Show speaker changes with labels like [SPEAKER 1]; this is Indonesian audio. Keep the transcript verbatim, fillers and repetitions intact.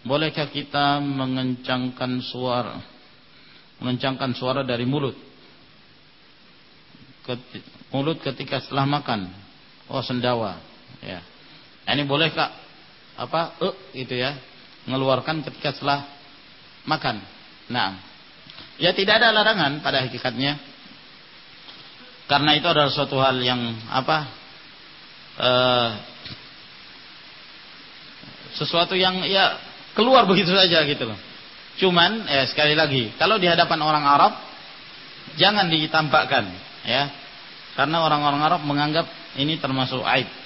[SPEAKER 1] bolehkah kita mengencangkan suara mengencangkan suara dari mulut Ket, mulut ketika setelah makan? Oh, sendawa, ya. Ini bolehkah apa eh itu ya, mengeluarkan ketika setelah makan? Nah, ya tidak ada larangan pada hakikatnya, karena itu adalah suatu hal yang apa eh, sesuatu yang ya keluar begitu saja gitu loh. Cuman eh, sekali lagi, kalau di hadapan orang Arab jangan ditampakkan, ya, karena orang-orang Arab menganggap ini termasuk aib.